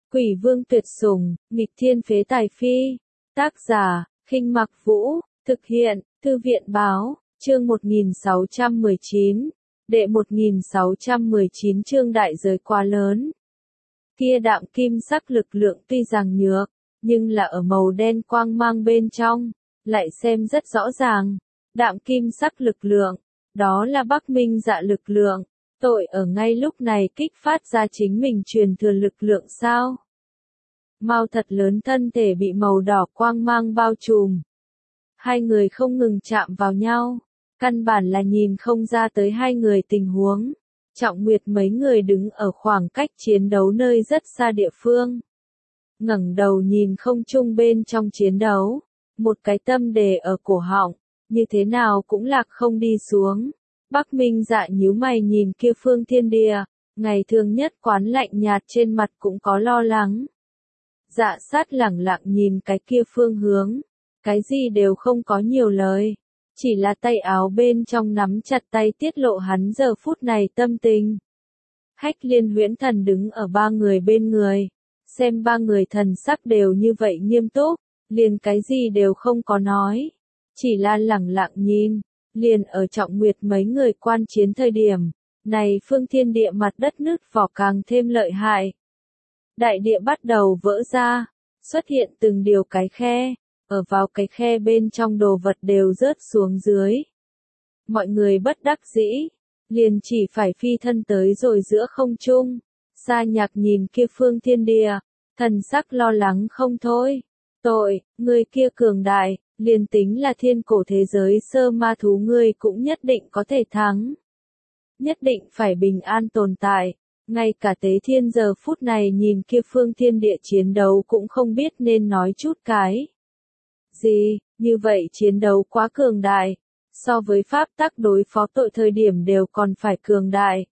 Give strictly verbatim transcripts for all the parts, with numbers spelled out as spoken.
Quỷ vương tuyệt sủng, nghịch thiên phế tài phi. Tác giả, Khinh Mặc Vũ, thực hiện, Thư viện báo, chương một nghìn sáu trăm mười chín, đệ một nghìn sáu trăm mười chín chương đại giới quá lớn. Kia đạm kim sắc lực lượng tuy rằng nhược, nhưng là ở màu đen quang mang bên trong, lại xem rất rõ ràng. Đạm kim sắc lực lượng, đó là Bắc Minh Dạ lực lượng. Tội ở ngay lúc này kích phát ra chính mình truyền thừa lực lượng sao? Mao thật lớn thân thể bị màu đỏ quang mang bao trùm. Hai người không ngừng chạm vào nhau, căn bản là nhìn không ra tới hai người tình huống. Trọng Nguyệt mấy người đứng ở khoảng cách chiến đấu nơi rất xa địa phương. Ngẩng đầu nhìn không trung bên trong chiến đấu, một cái tâm đề ở cổ họng, như thế nào cũng lạc không đi xuống. Bắc Minh Dạ nhíu mày nhìn kia phương thiên địa, ngày thường nhất quán lạnh nhạt trên mặt cũng có lo lắng. Dạ sát lẳng lặng nhìn cái kia phương hướng, cái gì đều không có nhiều lời, chỉ là tay áo bên trong nắm chặt tay tiết lộ hắn giờ phút này tâm tình. Hách Liên Huyễn Thần đứng ở ba người bên người, xem ba người thần sắc đều như vậy nghiêm túc, liền cái gì đều không có nói, chỉ là lẳng lặng nhìn. Liền ở Trọng Nguyệt mấy người quan chiến thời điểm, này phương thiên địa mặt đất nứt vỏ càng thêm lợi hại. Đại địa bắt đầu vỡ ra, xuất hiện từng điều cái khe, ở vào cái khe bên trong đồ vật đều rớt xuống dưới. Mọi người bất đắc dĩ, liền chỉ phải phi thân tới rồi giữa không trung. Sa Nhạc nhìn kia phương thiên địa, thần sắc lo lắng không thôi. Tội, người kia cường đại. Liền tính là thiên cổ thế giới sơ ma thú ngươi cũng nhất định có thể thắng. Nhất định phải bình an tồn tại. Ngay cả Tế Thiên giờ phút này nhìn kia phương thiên địa chiến đấu cũng không biết nên nói chút cái gì, như vậy chiến đấu quá cường đại. So với pháp tắc đối phó tội thời điểm đều còn phải cường đại.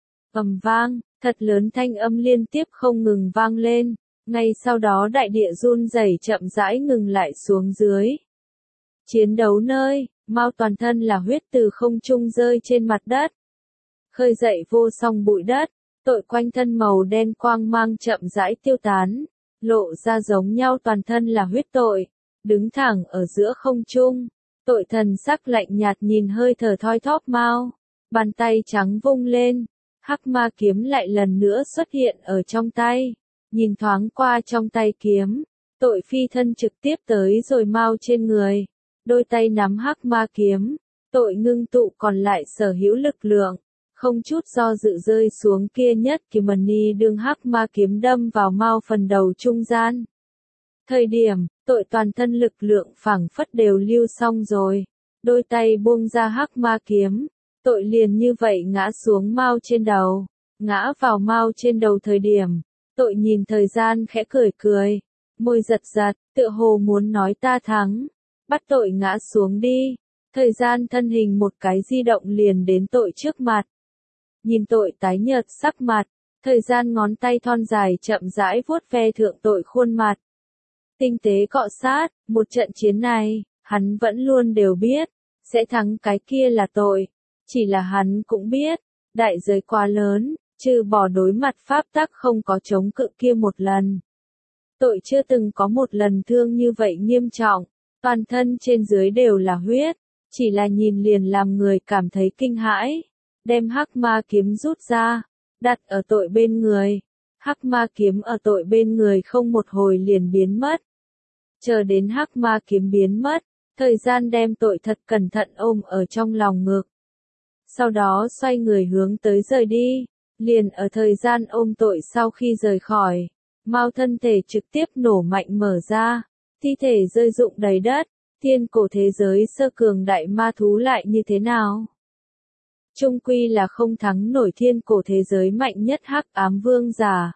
Ầm vang, thật lớn thanh âm liên tiếp không ngừng vang lên. Ngay sau đó đại địa run rẩy chậm rãi ngừng lại xuống dưới. Chiến đấu nơi, Mao toàn thân là huyết từ không trung rơi trên mặt đất. Khơi dậy vô song bụi đất, tội quanh thân màu đen quang mang chậm rãi tiêu tán, lộ ra giống nhau toàn thân là huyết tội, đứng thẳng ở giữa không trung. Tội thần sắc lạnh nhạt nhìn hơi thở thoi thóp Mao, bàn tay trắng vung lên, hắc ma kiếm lại lần nữa xuất hiện ở trong tay, nhìn thoáng qua trong tay kiếm, tội phi thân trực tiếp tới rồi Mao trên người. Đôi tay nắm hắc ma kiếm, tội ngưng tụ còn lại sở hữu lực lượng, không chút do dự rơi xuống kia nhất kỳ mần ni đương hắc ma kiếm đâm vào Mao phần đầu trung gian. Thời điểm, tội toàn thân lực lượng phảng phất đều lưu xong rồi, đôi tay buông ra hắc ma kiếm, tội liền như vậy ngã xuống Mao trên đầu, ngã vào Mao trên đầu thời điểm, tội nhìn thời gian khẽ cười cười, môi giật giật, tựa hồ muốn nói ta thắng. Bắt tội ngã xuống đi, thời gian thân hình một cái di động liền đến tội trước mặt. Nhìn tội tái nhợt sắc mặt, thời gian ngón tay thon dài chậm rãi vuốt ve thượng tội khuôn mặt. Tinh tế cọ sát, một trận chiến này, hắn vẫn luôn đều biết, sẽ thắng cái kia là tội. Chỉ là hắn cũng biết, đại giới quá lớn, trừ bỏ đối mặt pháp tắc không có chống cự kia một lần. Tội chưa từng có một lần thương như vậy nghiêm trọng. Toàn thân trên dưới đều là huyết, chỉ là nhìn liền làm người cảm thấy kinh hãi. Đem hắc ma kiếm rút ra, đặt ở tội bên người. Hắc ma kiếm ở tội bên người không một hồi liền biến mất. Chờ đến hắc ma kiếm biến mất, thời gian đem tội thật cẩn thận ôm ở trong lòng ngực. Sau đó xoay người hướng tới rời đi, liền ở thời gian ôm tội sau khi rời khỏi, Mao thân thể trực tiếp nổ mạnh mở ra. Thi thể rơi rụng đầy đất, thiên cổ thế giới sơ cường đại ma thú lại như thế nào? Trung quy là không thắng nổi thiên cổ thế giới mạnh nhất hắc ám vương giả.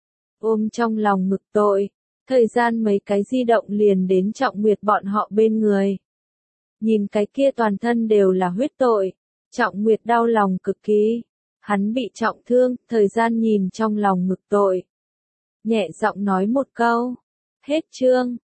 Ôm trong lòng ngực tội, thời gian mấy cái di động liền đến Trọng Nguyệt bọn họ bên người. Nhìn cái kia toàn thân đều là huyết tội, Trọng Nguyệt đau lòng cực kỳ. Hắn bị trọng thương, thời gian nhìn trong lòng ngực tội. Nhẹ giọng nói một câu. Hết chương.